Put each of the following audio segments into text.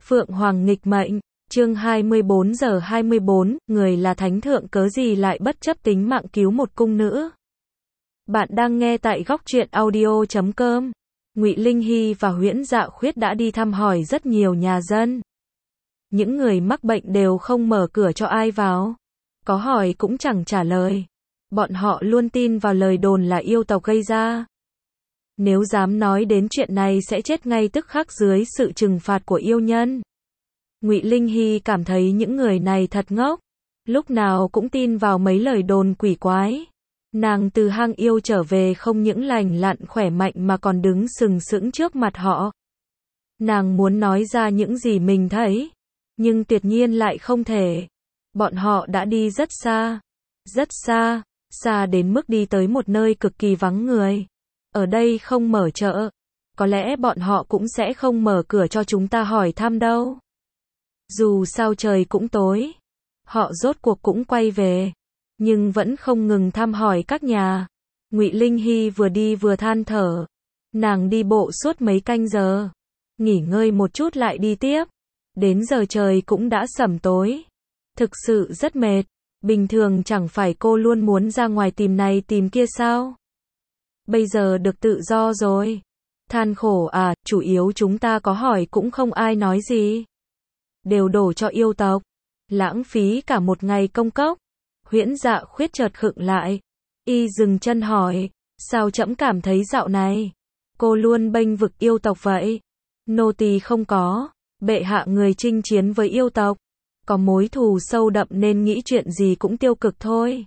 Phượng Hoàng nghịch mệnh, chương 24 giờ 24, người là thánh thượng cớ gì lại bất chấp tính mạng cứu một cung nữ. Bạn đang nghe tại góc truyện audio.com. Ngụy Linh Hy và Huyễn Dạ Khuyết đã đi thăm hỏi rất nhiều nhà dân. Những người mắc bệnh đều không mở cửa cho ai vào. Có hỏi cũng chẳng trả lời. Bọn họ luôn tin vào lời đồn là yêu tộc gây ra. Nếu dám nói đến chuyện này sẽ chết ngay tức khắc dưới sự trừng phạt của yêu nhân. Ngụy Linh Hy cảm thấy những người này thật ngốc, lúc nào cũng tin vào mấy lời đồn quỷ quái. Nàng từ hang yêu trở về không những lành lặn khỏe mạnh mà còn đứng sừng sững trước mặt họ. Nàng muốn nói ra những gì mình thấy, nhưng tuyệt nhiên lại không thể. Bọn họ đã đi rất xa, xa đến mức đi tới một nơi cực kỳ vắng người. Ở đây không mở chợ, có lẽ bọn họ cũng sẽ không mở cửa cho chúng ta hỏi thăm đâu. Dù sao trời cũng tối, họ rốt cuộc cũng quay về, nhưng vẫn không ngừng thăm hỏi các nhà. Ngụy Linh Hy vừa đi vừa than thở, nàng đi bộ suốt mấy canh giờ, nghỉ ngơi một chút lại đi tiếp, đến giờ trời cũng đã sẩm tối. Thực sự rất mệt, bình thường chẳng phải cô luôn muốn ra ngoài tìm này tìm kia sao? Bây giờ được tự do rồi. Than khổ à, chủ yếu chúng ta có hỏi cũng không ai nói gì. Đều đổ cho yêu tộc. Lãng phí cả một ngày công cốc. Huyễn Dạ Khuyết chợt khựng lại. Y dừng chân hỏi, sao trẫm cảm thấy dạo này cô luôn bênh vực yêu tộc vậy? Nô tỳ không có, bệ hạ người chinh chiến với yêu tộc, có mối thù sâu đậm nên nghĩ chuyện gì cũng tiêu cực thôi.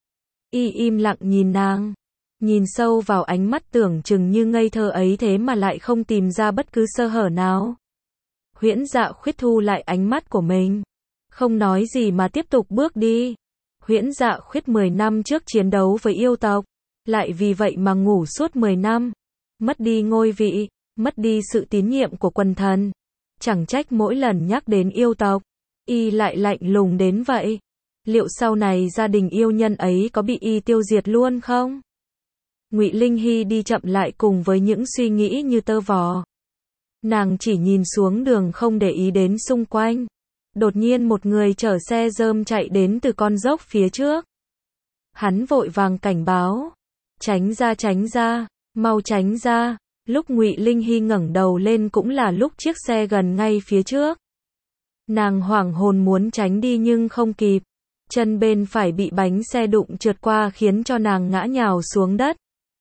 Y im lặng nhìn nàng, nhìn sâu vào ánh mắt tưởng chừng như ngây thơ ấy thế mà lại không tìm ra bất cứ sơ hở nào. Huyễn Dạ Khuyết thu lại ánh mắt của mình, không nói gì mà tiếp tục bước đi. Huyễn Dạ Khuyết 10 năm trước chiến đấu với yêu tộc, lại vì vậy mà ngủ suốt 10 năm, mất đi ngôi vị, mất đi sự tín nhiệm của quần thần. Chẳng trách mỗi lần nhắc đến yêu tộc, y lại lạnh lùng đến vậy. Liệu sau này gia đình yêu nhân ấy có bị y tiêu diệt luôn không? Ngụy Linh Hy đi chậm lại cùng với những suy nghĩ như tơ vò. Nàng chỉ nhìn xuống đường không để ý đến xung quanh. Đột nhiên một người chở xe rơm chạy đến từ con dốc phía trước. Hắn vội vàng cảnh báo, tránh ra, mau tránh ra. Lúc Ngụy Linh Hy ngẩng đầu lên cũng là lúc chiếc xe gần ngay phía trước. Nàng hoảng hồn muốn tránh đi nhưng không kịp. Chân bên phải bị bánh xe đụng trượt qua khiến cho nàng ngã nhào xuống đất.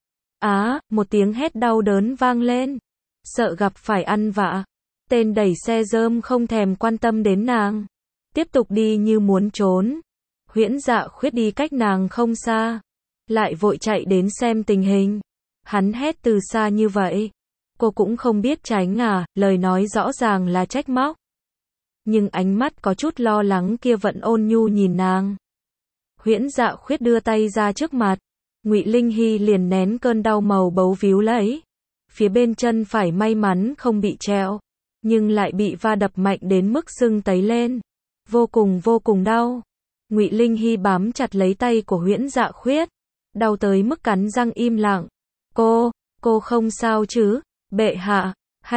Một tiếng hét đau đớn vang lên. Sợ gặp phải ăn vạ, tên đẩy xe rơm không thèm quan tâm đến nàng, tiếp tục đi như muốn trốn. Huyễn Dạ Khuyết đi cách nàng không xa, lại vội chạy đến xem tình hình. Hắn hét từ xa như vậy, cô cũng không biết tránh à? Lời nói rõ ràng là trách móc, nhưng ánh mắt có chút lo lắng kia vẫn ôn nhu nhìn nàng. Huyễn Dạ Khuyết đưa tay ra trước mặt, Ngụy Linh Hy liền nén cơn đau màu bấu víu lấy. Phía bên chân phải may mắn không bị trẹo, nhưng lại bị va đập mạnh đến mức sưng tấy lên, vô cùng đau. Ngụy Linh Hy bám chặt lấy tay của Huyễn Dạ Khuyết, đau tới mức cắn răng im lặng. Cô không sao chứ, bệ hạ,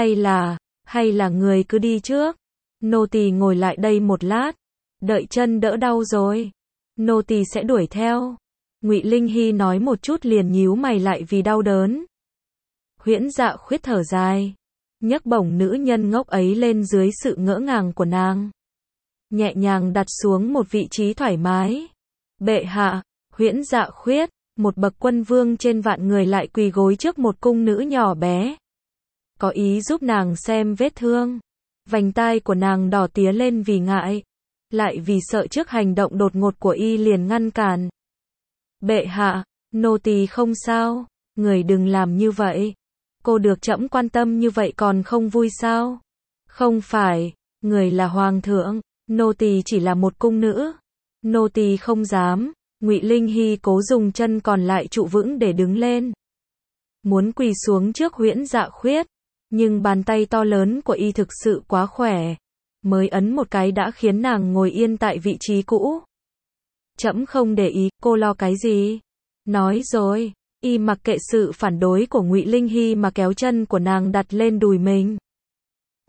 hay là người cứ đi trước. Nô tỳ ngồi lại đây một lát, đợi chân đỡ đau rồi, nô tỳ sẽ đuổi theo. Ngụy Linh Hy nói một chút liền nhíu mày lại vì đau đớn. Huyễn Dạ Khuyết thở dài, nhấc bổng nữ nhân ngốc ấy lên dưới sự ngỡ ngàng của nàng, nhẹ nhàng đặt xuống một vị trí thoải mái. Bệ hạ, Huyễn Dạ Khuyết, một bậc quân vương trên vạn người lại quỳ gối trước một cung nữ nhỏ bé, có ý giúp nàng xem vết thương. Vành tai của nàng đỏ tía lên vì ngại, lại vì sợ trước hành động đột ngột của y liền ngăn cản. Bệ hạ, nô tỳ không sao, người đừng làm như vậy. Cô được trẫm quan tâm như vậy còn không vui sao? Không phải, người là hoàng thượng, nô tỳ chỉ là một cung nữ. Nô tỳ không dám. Ngụy Linh Hy cố dùng chân còn lại trụ vững để đứng lên, muốn quỳ xuống trước Huyễn Dạ Khuyết, nhưng bàn tay to lớn của y thực sự quá khỏe, mới ấn một cái đã khiến nàng ngồi yên tại vị trí cũ. Trẫm không để ý, cô lo cái gì? Nói rồi. Y mặc kệ sự phản đối của Ngụy Linh Hy mà kéo chân của nàng đặt lên đùi mình.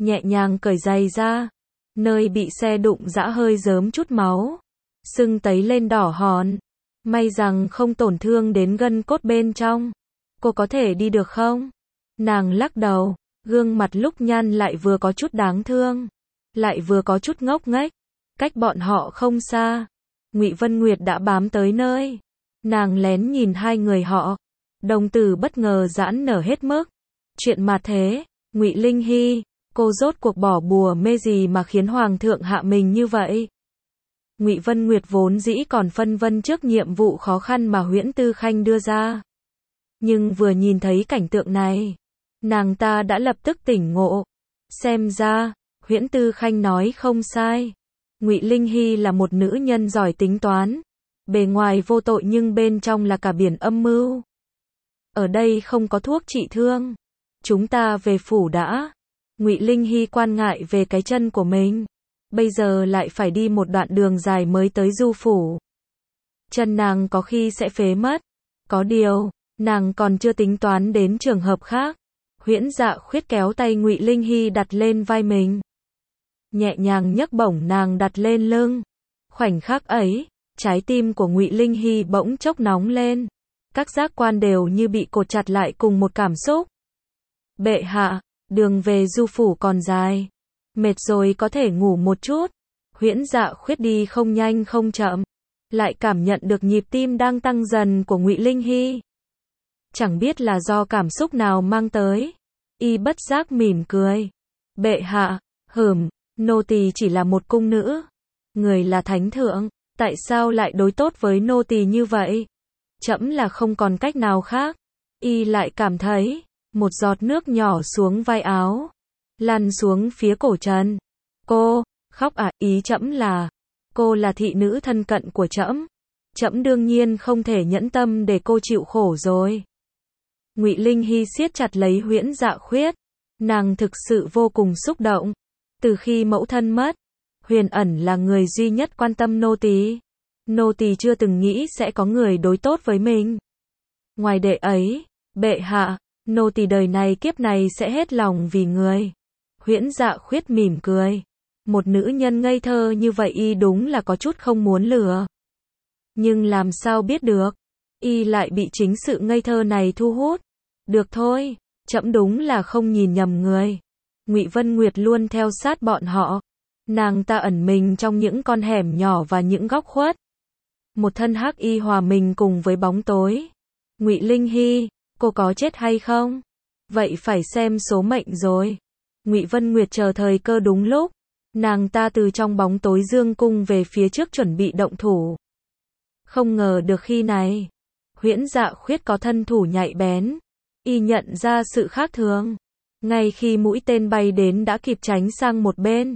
nhẹ nhàng cởi giày ra. Nơi bị xe đụng dã hơi rớm chút máu, sưng tấy lên đỏ hòn. May rằng không tổn thương đến gân cốt bên trong. Cô có thể đi được không? Nàng lắc đầu, gương mặt lúc nhăn lại vừa có chút đáng thương, lại vừa có chút ngốc nghếch. Cách bọn họ không xa, Ngụy Vân Nguyệt đã bám tới nơi. Nàng lén nhìn hai người họ, đồng tử bất ngờ giãn nở hết mức. Chuyện mà thế, Ngụy Linh Hy, cô rốt cuộc bỏ bùa mê gì mà khiến hoàng thượng hạ mình như vậy? Ngụy Vân Nguyệt vốn dĩ còn phân vân trước nhiệm vụ khó khăn mà Huyễn Tư Khanh đưa ra. Nhưng vừa nhìn thấy cảnh tượng này, nàng ta đã lập tức tỉnh ngộ. Xem ra, Huyễn Tư Khanh nói không sai. Ngụy Linh Hy là một nữ nhân giỏi tính toán. Bề ngoài vô tội nhưng bên trong là cả biển âm mưu. Ở đây không có thuốc trị thương. Chúng ta về phủ đã. Ngụy Linh Hy quan ngại về cái chân của mình. Bây giờ lại phải đi một đoạn đường dài mới tới Du phủ. Chân nàng có khi sẽ phế mất. Có điều, nàng còn chưa tính toán đến trường hợp khác. Huyễn Dạ Khuyết kéo tay Ngụy Linh Hy đặt lên vai mình. Nhẹ nhàng nhấc bổng nàng đặt lên lưng. Khoảnh khắc ấy, trái tim của Ngụy Linh Hy bỗng chốc nóng lên. Các giác quan đều như bị cột chặt lại cùng một cảm xúc. Bệ hạ, đường về Du phủ còn dài. Mệt rồi có thể ngủ một chút. Huyễn Dạ Khuyết đi không nhanh không chậm, lại cảm nhận được nhịp tim đang tăng dần của Ngụy Linh Hy. Chẳng biết là do cảm xúc nào mang tới, y bất giác mỉm cười. Bệ hạ, nô tỳ chỉ là một cung nữ, người là thánh thượng, tại sao lại đối tốt với nô tỳ như vậy? Trẫm là không còn cách nào khác. Y lại cảm thấy một giọt nước nhỏ xuống vai áo, lăn xuống phía cổ trần. Cô khóc à? Ý trẫm là cô là thị nữ thân cận của trẫm. Trẫm đương nhiên không thể nhẫn tâm để cô chịu khổ rồi. Ngụy Linh Hy siết chặt lấy Huyễn Dạ Khuyết. Nàng thực sự vô cùng xúc động. Từ khi mẫu thân mất, Huyền Ẩn là người duy nhất quan tâm nô tỳ. Nô tỳ chưa từng nghĩ sẽ có người đối tốt với mình. Ngoài đệ ấy, bệ hạ, nô tỳ đời này kiếp này sẽ hết lòng vì người. Huyễn Dạ Khuyết mỉm cười. Một nữ nhân ngây thơ như vậy y đúng là có chút không muốn lừa. Nhưng làm sao biết được, y lại bị chính sự ngây thơ này thu hút. Được thôi, trẫm đúng là không nhìn nhầm người. Ngụy Vân Nguyệt luôn theo sát bọn họ. Nàng ta ẩn mình trong những con hẻm nhỏ và những góc khuất. Một thân hắc y hòa mình cùng với bóng tối. Ngụy Linh Hy, cô có chết hay không? Vậy phải xem số mệnh rồi. Ngụy Vân Nguyệt chờ thời cơ đúng lúc. Nàng ta từ trong bóng tối dương cung về phía trước chuẩn bị động thủ. Không ngờ được khi này, Huyễn Dạ Khuyết có thân thủ nhạy bén. Y nhận ra sự khác thường. Ngay khi mũi tên bay đến đã kịp tránh sang một bên.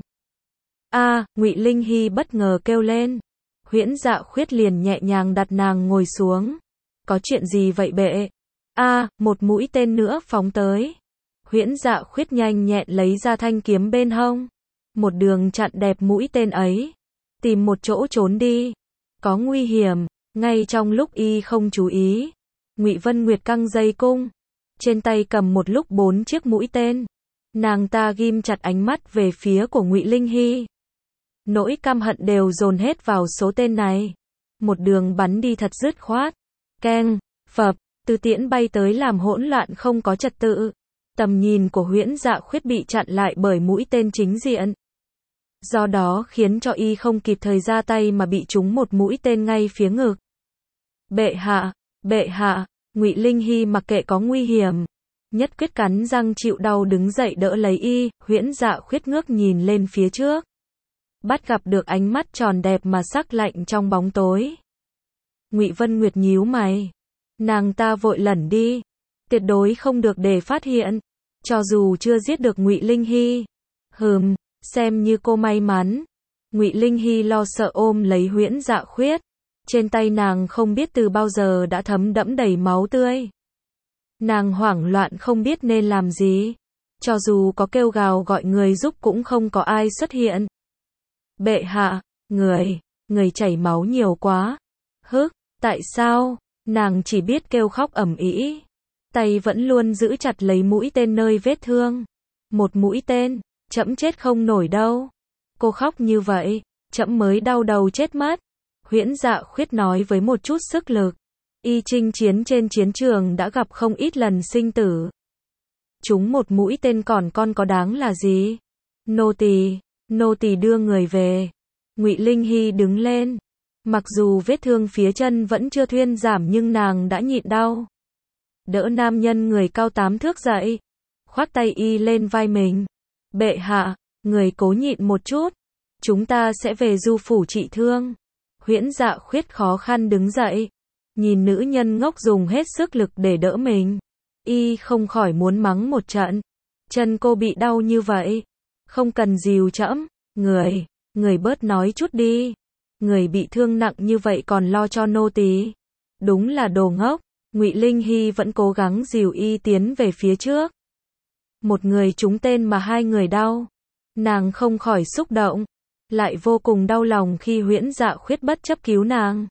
Ngụy Linh Hy bất ngờ kêu lên. Huyễn Dạ Khuyết liền nhẹ nhàng đặt nàng ngồi xuống. Có chuyện gì vậy bệ? Một mũi tên nữa phóng tới. Huyễn Dạ Khuyết nhanh nhẹn lấy ra thanh kiếm bên hông. Một đường chặn đẹp mũi tên ấy. Tìm một chỗ trốn đi. Có nguy hiểm. Ngay trong lúc y không chú ý, Ngụy Vân Nguyệt căng dây cung. Trên tay cầm một lúc 4 chiếc mũi tên. Nàng ta ghim chặt ánh mắt về phía của Ngụy Linh Hy. Nỗi căm hận đều dồn hết vào số tên này. Một đường bắn đi thật dứt khoát. Keng, phập, từ tiễn bay tới làm hỗn loạn không có trật tự. Tầm nhìn của Huyễn Dạ Khuyết bị chặn lại bởi mũi tên chính diện. Do đó khiến cho y không kịp thời ra tay mà bị trúng một mũi tên ngay phía ngực. Bệ hạ, Ngụy Linh Hy mặc kệ có nguy hiểm, nhất quyết cắn răng chịu đau đứng dậy đỡ lấy y. Huyễn Dạ Khuyết ngước nhìn lên phía trước, bắt gặp được ánh mắt tròn đẹp mà sắc lạnh trong bóng tối. Ngụy Vân Nguyệt nhíu mày, nàng ta vội lẩn đi, tuyệt đối không được để phát hiện. Cho dù chưa giết được Ngụy Linh Hy, xem như cô may mắn. Ngụy Linh Hy lo sợ ôm lấy Huyễn Dạ Khuyết. Trên tay nàng không biết từ bao giờ đã thấm đẫm đầy máu tươi. Nàng hoảng loạn không biết nên làm gì. Cho dù có kêu gào gọi người giúp cũng không có ai xuất hiện. Bệ hạ, người chảy máu nhiều quá. Tại sao? Nàng chỉ biết kêu khóc ầm ĩ. Tay vẫn luôn giữ chặt lấy mũi tên nơi vết thương. Một mũi tên, trẫm chết không nổi đâu. Cô khóc như vậy, trẫm mới đau đầu chết mất. Huyễn Dạ Khuyết nói với một chút sức lực. Y chinh chiến trên chiến trường đã gặp không ít lần sinh tử. Chúng một mũi tên còn con có đáng là gì? Nô tỳ đưa người về. Ngụy Linh Hy đứng lên. Mặc dù vết thương phía chân vẫn chưa thuyên giảm nhưng nàng đã nhịn đau. Đỡ nam nhân người cao 8 thước dậy. Khoác tay y lên vai mình. Bệ hạ, người cố nhịn một chút. Chúng ta sẽ về du phủ trị thương. Huyễn Dạ Khuyết khó khăn đứng dậy. Nhìn nữ nhân ngốc dùng hết sức lực để đỡ mình. Y không khỏi muốn mắng một trận. Chân cô bị đau như vậy. Không cần dìu trẫm. Người bớt nói chút đi. Người bị thương nặng như vậy còn lo cho nô tỳ. Đúng là đồ ngốc. Ngụy Linh Hy vẫn cố gắng dìu y tiến về phía trước. Một người trúng tên mà hai người đau. Nàng không khỏi xúc động. Lại vô cùng đau lòng khi Huyễn Dạ Khuyết bất chấp cứu nàng.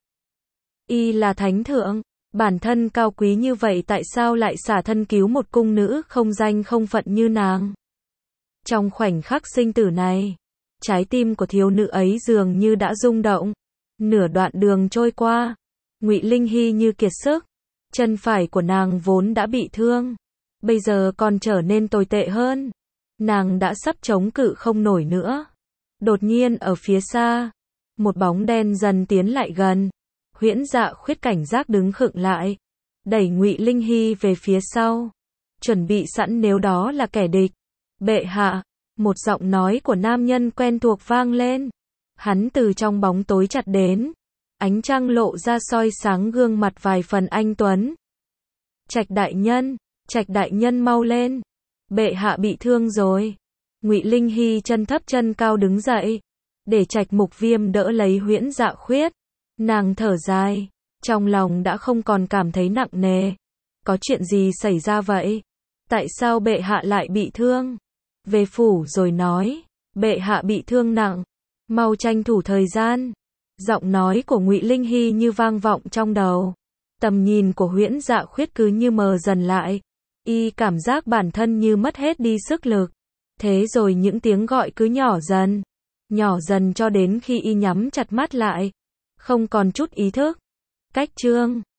Y là thánh thượng. Bản thân cao quý như vậy tại sao lại xả thân cứu một cung nữ không danh không phận như nàng? Trong khoảnh khắc sinh tử này, trái tim của thiếu nữ ấy dường như đã rung động. Nửa đoạn đường trôi qua, Ngụy Linh Hy như kiệt sức. Chân phải của nàng vốn đã bị thương, bây giờ còn trở nên tồi tệ hơn. Nàng đã sắp chống cự không nổi nữa. Đột nhiên ở phía xa, một bóng đen dần tiến lại gần. Huyễn Dạ Khuyết cảnh giác đứng khựng lại, đẩy Ngụy Linh Hy về phía sau, chuẩn bị sẵn nếu đó là kẻ địch. Bệ hạ, một giọng nói của nam nhân quen thuộc vang lên. Hắn từ trong bóng tối chặt đến, ánh trăng lộ ra soi sáng gương mặt vài phần anh tuấn. Trạch đại nhân mau lên, bệ hạ bị thương rồi. Ngụy Linh Hy chân thấp chân cao đứng dậy, để Trạch Mục Viêm đỡ lấy Huyễn Dạ Khuyết. Nàng thở dài, trong lòng đã không còn cảm thấy nặng nề. Có chuyện gì xảy ra vậy? Tại sao bệ hạ lại bị thương? Về phủ rồi nói, bệ hạ bị thương nặng, mau tranh thủ thời gian. Giọng nói của Ngụy Linh Hy như vang vọng trong đầu. Tầm nhìn của Huyễn Dạ Khuyết cứ như mờ dần lại. Y cảm giác bản thân như mất hết đi sức lực. Thế rồi những tiếng gọi cứ nhỏ dần cho đến khi y nhắm chặt mắt lại, không còn chút ý thức. Cách chương